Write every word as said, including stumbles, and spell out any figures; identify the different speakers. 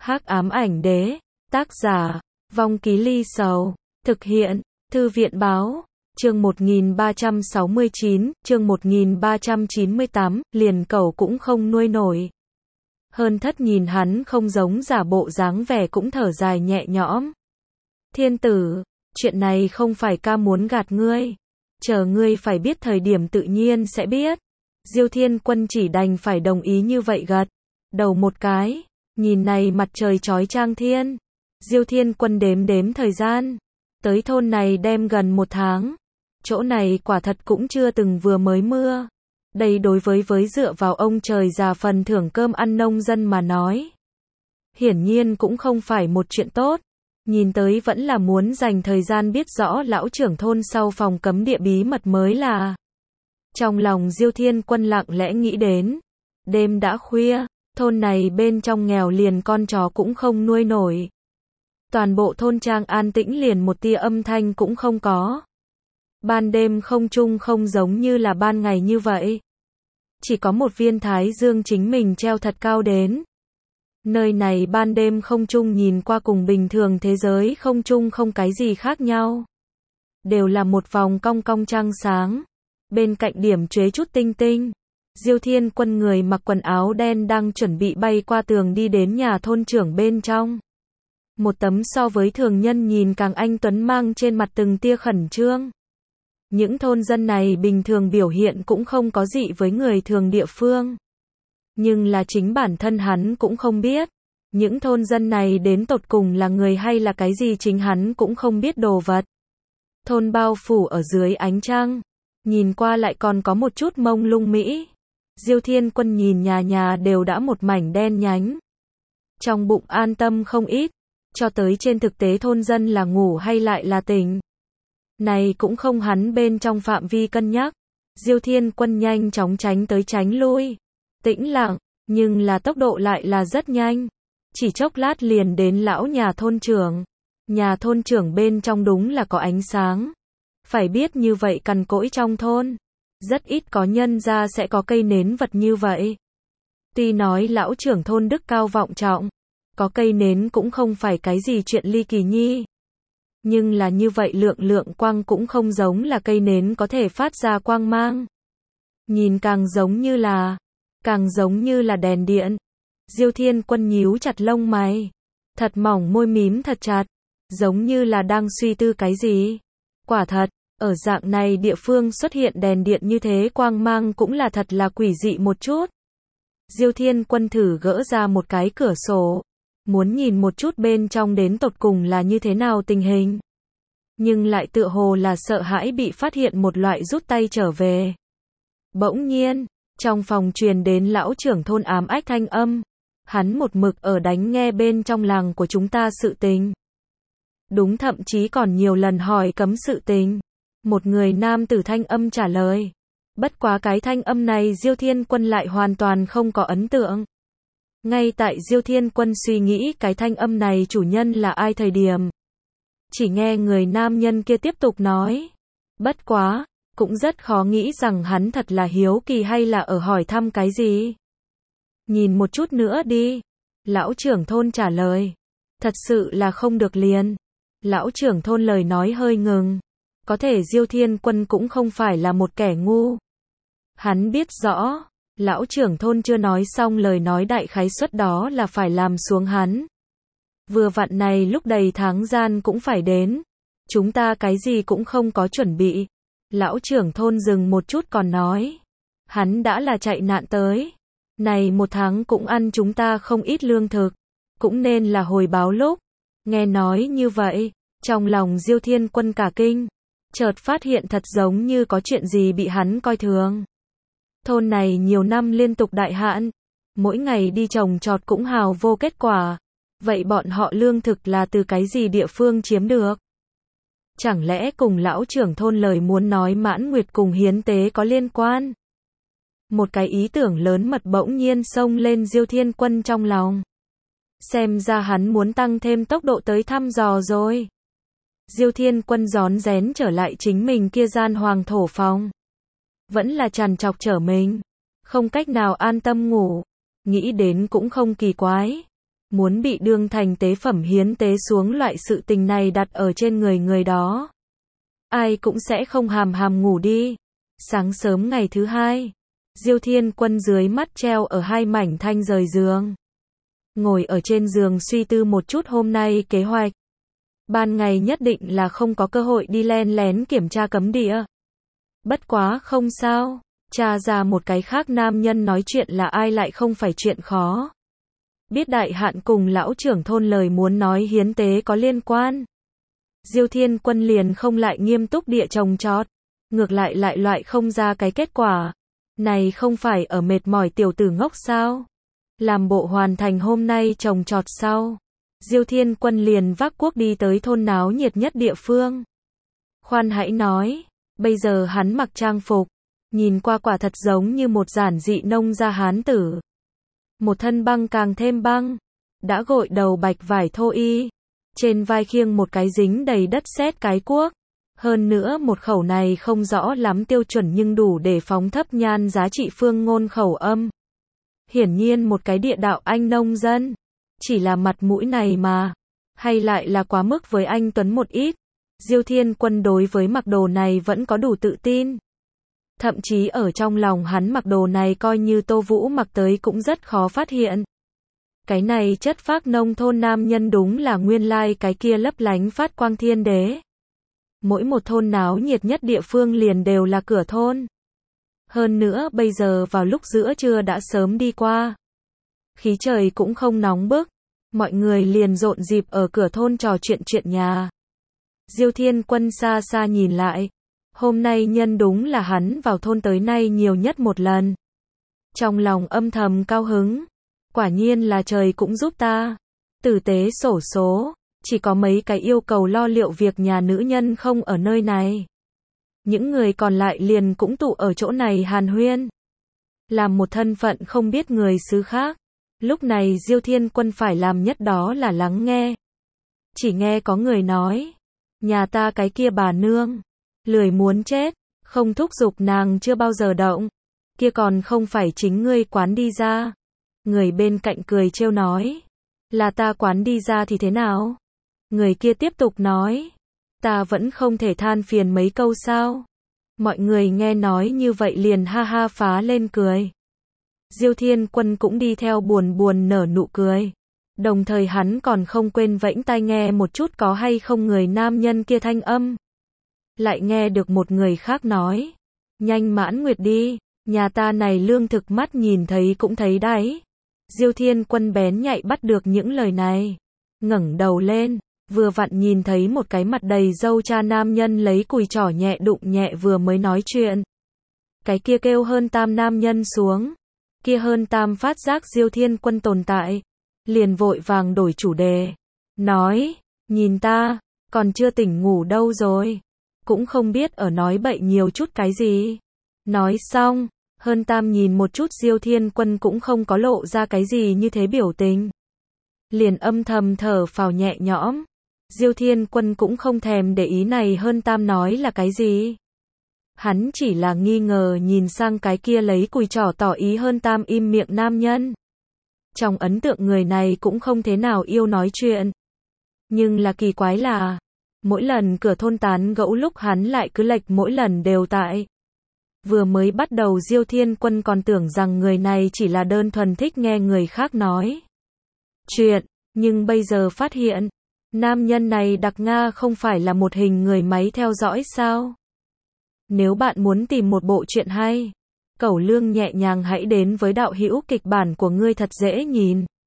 Speaker 1: Hắc ám ảnh đế, tác giả, Vong Ký Ly Sầu, thực hiện, Thư viện báo, chương một nghìn ba trăm sáu mươi chín, chương một nghìn ba trăm chín mươi tám, liền cẩu cũng không nuôi nổi. Hơn thất nhìn hắn không giống giả bộ dáng vẻ cũng thở dài nhẹ nhõm. Thiên tử, chuyện này không phải ca muốn gạt ngươi. Chờ ngươi phải biết thời điểm tự nhiên sẽ biết. Diêu Thiên Quân chỉ đành phải đồng ý như vậy gật đầu một cái. Nhìn này mặt trời chói chang thiên. Diêu Thiên Quân đếm đếm thời gian. Tới thôn này đem gần một tháng. Chỗ này quả thật cũng chưa từng vừa mới mưa. Đây đối với với dựa vào ông trời già phần thưởng cơm ăn nông dân mà nói. Hiển nhiên cũng không phải một chuyện tốt. Nhìn tới vẫn là muốn dành thời gian biết rõ lão trưởng thôn sau phòng cấm địa bí mật mới là. Trong lòng Diêu Thiên Quân lặng lẽ nghĩ đến. Đêm đã khuya, thôn này bên trong nghèo liền con chó cũng không nuôi nổi. Toàn bộ thôn trang an tĩnh liền một tia âm thanh cũng không có. Ban đêm không trung không giống như là ban ngày như vậy. Chỉ có một viên thái dương chính mình treo thật cao đến. Nơi này ban đêm không trung nhìn qua cùng bình thường thế giới không trung không cái gì khác nhau. Đều là một vòng cong cong trăng sáng. Bên cạnh điểm chuế chút tinh tinh. Diêu Thiên Quân người mặc quần áo đen đang chuẩn bị bay qua tường đi đến nhà thôn trưởng bên trong. Một tấm so với thường nhân nhìn càng anh tuấn mang trên mặt từng tia khẩn trương. Những thôn dân này bình thường biểu hiện cũng không có gì với người thường địa phương. Nhưng là chính bản thân hắn cũng không biết. Những thôn dân này đến tột cùng là người hay là cái gì chính hắn cũng không biết đồ vật. Thôn bao phủ ở dưới ánh trăng. Nhìn qua lại còn có một chút mông lung mỹ. Diêu Thiên Quân nhìn nhà nhà đều đã một mảnh đen nhánh. Trong bụng an tâm không ít. Cho tới trên thực tế thôn dân là ngủ hay lại là tỉnh. Này cũng không hắn bên trong phạm vi cân nhắc. Diêu Thiên Quân nhanh chóng tránh tới tránh lui. Tĩnh lặng, nhưng là tốc độ lại là rất nhanh. Chỉ chốc lát liền đến lão nhà thôn trưởng. Nhà thôn trưởng bên trong đúng là có ánh sáng. Phải biết như vậy cằn cỗi trong thôn. Rất ít có nhân ra sẽ có cây nến vật như vậy. Tuy nói lão trưởng thôn đức cao vọng trọng. Có cây nến cũng không phải cái gì chuyện ly kỳ nhi. Nhưng là như vậy lượng lượng quang cũng không giống là cây nến có thể phát ra quang mang. Nhìn càng giống như là, càng giống như là đèn điện. Diêu Thiên Quân nhíu chặt lông mày. Thật mỏng môi mím thật chặt. Giống như là đang suy tư cái gì. Quả thật, ở dạng này địa phương xuất hiện đèn điện như thế quang mang cũng là thật là quỷ dị một chút. Diêu Thiên Quân thử gỡ ra một cái cửa sổ. Muốn nhìn một chút bên trong đến tột cùng là như thế nào tình hình. Nhưng lại tựa hồ là sợ hãi bị phát hiện một loại rút tay trở về. Bỗng nhiên, trong phòng truyền đến lão trưởng thôn ám ách thanh âm. Hắn một mực ở đánh nghe bên trong làng của chúng ta sự tình. Đúng thậm chí còn nhiều lần hỏi cấm sự tình. Một người nam tử thanh âm trả lời. Bất quá cái thanh âm này Diêu Thiên Quân lại hoàn toàn không có ấn tượng. Ngay tại Diêu Thiên Quân suy nghĩ cái thanh âm này chủ nhân là ai thời điểm. Chỉ nghe người nam nhân kia tiếp tục nói. Bất quá, cũng rất khó nghĩ rằng hắn thật là hiếu kỳ hay là ở hỏi thăm cái gì. Nhìn một chút nữa đi. Lão trưởng thôn trả lời. Thật sự là không được liền. Lão trưởng thôn lời nói hơi ngừng. Có thể Diêu Thiên Quân cũng không phải là một kẻ ngu. Hắn biết rõ. Lão trưởng thôn chưa nói xong lời nói đại khái suất đó là phải làm xuống hắn. Vừa vặn này lúc đầy tháng gian cũng phải đến. Chúng ta cái gì cũng không có chuẩn bị. Lão trưởng thôn dừng một chút còn nói. Hắn đã là chạy nạn tới. Này một tháng cũng ăn chúng ta không ít lương thực. Cũng nên là hồi báo lúc. Nghe nói như vậy. Trong lòng Diêu Thiên Quân cả kinh. Chợt phát hiện thật giống như có chuyện gì bị hắn coi thường. Thôn này nhiều năm liên tục đại hạn. Mỗi ngày đi trồng trọt cũng hào vô kết quả. Vậy bọn họ lương thực là từ cái gì địa phương chiếm được? Chẳng lẽ cùng lão trưởng thôn lời muốn nói mãn nguyệt cùng hiến tế có liên quan? Một cái ý tưởng lớn mật bỗng nhiên xông lên Diêu Thiên Quân trong lòng. Xem ra hắn muốn tăng thêm tốc độ tới thăm dò rồi. Diêu Thiên Quân rón rén trở lại chính mình kia gian hoàng thổ phòng. Vẫn là trằn trọc trở mình. Không cách nào an tâm ngủ. Nghĩ đến cũng không kỳ quái. muốn bị đương thành tế phẩm hiến tế xuống loại sự tình này đặt ở trên người người đó. Ai cũng sẽ không hàm hàm ngủ đi. Sáng sớm ngày thứ hai, Diêu Thiên Quân dưới mắt treo ở hai mảnh thanh rời giường. Ngồi ở trên giường suy tư một chút hôm nay kế hoạch. Ban ngày nhất định là không có cơ hội đi len lén kiểm tra cấm địa. Bất quá không sao, tra ra một cái khác nam nhân nói chuyện là ai lại không phải chuyện khó. Biết đại hạn cùng lão trưởng thôn lời muốn nói hiến tế có liên quan. Diêu Thiên Quân liền không lại nghiêm túc địa trồng trọt, ngược lại lại loại không ra cái kết quả. Này không phải ở mệt mỏi tiểu tử ngốc sao? Làm bộ hoàn thành hôm nay trồng trọt sau. Diêu Thiên Quân liền vác cuốc đi tới thôn náo nhiệt nhất địa phương. Khoan hãy nói, bây giờ hắn mặc trang phục, nhìn qua quả thật giống như một giản dị nông gia hán tử. Một thân băng càng thêm băng, đã gội đầu bạch vải thô y, trên vai khiêng một cái dính đầy đất sét cái cuốc. Hơn nữa một khẩu này không rõ lắm tiêu chuẩn nhưng đủ để phóng thấp nhan giá trị phương ngôn khẩu âm. Hiển nhiên một cái địa đạo anh nông dân. Chỉ là mặt mũi này mà. Hay lại là quá mức với anh Tuấn một ít. Diêu Thiên Quân đối với mặc đồ này vẫn có đủ tự tin. Thậm chí ở trong lòng hắn mặc đồ này coi như Tô Vũ mặc tới cũng rất khó phát hiện. Cái này chất phác nông thôn nam nhân đúng là nguyên lai cái kia lấp lánh phát quang thiên đế. Mỗi một thôn náo nhiệt nhất địa phương liền đều là cửa thôn. Hơn nữa bây giờ vào lúc giữa trưa đã sớm đi qua. Khí trời cũng không nóng bức. Mọi người liền rộn dịp ở cửa thôn trò chuyện chuyện nhà. Diêu Thiên Quân xa xa nhìn lại. Hôm nay nhân đúng là hắn vào thôn tới nay nhiều nhất một lần. Trong lòng âm thầm cao hứng. Quả nhiên là trời cũng giúp ta. Tử tế xổ số. Chỉ có mấy cái yêu cầu lo liệu việc nhà nữ nhân không ở nơi này. Những người còn lại liền cũng tụ ở chỗ này hàn huyên. Làm một thân phận không biết người xứ khác. Lúc này Diêu Thiên Quân phải làm nhất đó là lắng nghe. Chỉ nghe có người nói. Nhà ta cái kia bà nương. Lười muốn chết. Không thúc giục nàng chưa bao giờ động. Kia còn không phải chính ngươi quán đi ra. Người bên cạnh cười trêu nói. Là ta quán đi ra thì thế nào? Người kia tiếp tục nói. Ta vẫn không thể than phiền mấy câu sao? Mọi người nghe nói như vậy liền ha ha phá lên cười. Diêu Thiên Quân cũng đi theo buồn buồn nở nụ cười. Đồng thời hắn còn không quên vẫy tai nghe một chút có hay không người nam nhân kia thanh âm. Lại nghe được một người khác nói. Nhanh mãn nguyệt đi, nhà ta này lương thực mắt nhìn thấy cũng thấy đấy. Diêu Thiên Quân bén nhạy bắt được những lời này. Ngẩng đầu lên, vừa vặn nhìn thấy một cái mặt đầy râu cha nam nhân lấy cùi trỏ nhẹ đụng nhẹ vừa mới nói chuyện. Cái kia kêu hơn tam nam nhân xuống. Kia hơn tam phát giác Diêu Thiên Quân tồn tại. Liền vội vàng đổi chủ đề. Nói, nhìn ta, còn chưa tỉnh ngủ đâu rồi. Cũng không biết ở nói bậy nhiều chút cái gì. Nói xong, hơn tam nhìn một chút Diêu Thiên Quân cũng không có lộ ra cái gì như thế biểu tình. Liền âm thầm thở phào nhẹ nhõm. Diêu Thiên Quân cũng không thèm để ý này hơn tam nói là cái gì. Hắn chỉ là nghi ngờ nhìn sang cái kia lấy cùi trỏ tỏ ý hơn tam im miệng nam nhân. Trong ấn tượng người này cũng không thế nào yêu nói chuyện. Nhưng là kỳ quái là, mỗi lần cửa thôn tán gẫu lúc hắn lại cứ lệch mỗi lần đều tại. Vừa mới bắt đầu Diêu Thiên Quân còn tưởng rằng người này chỉ là đơn thuần thích nghe người khác nói chuyện, nhưng bây giờ phát hiện, nam nhân này đặc Nga không phải là một hình người máy theo dõi sao? Nếu bạn muốn tìm một bộ truyện hay, cẩu lương nhẹ nhàng hãy đến với đạo hữu kịch bản của ngươi thật dễ nhìn.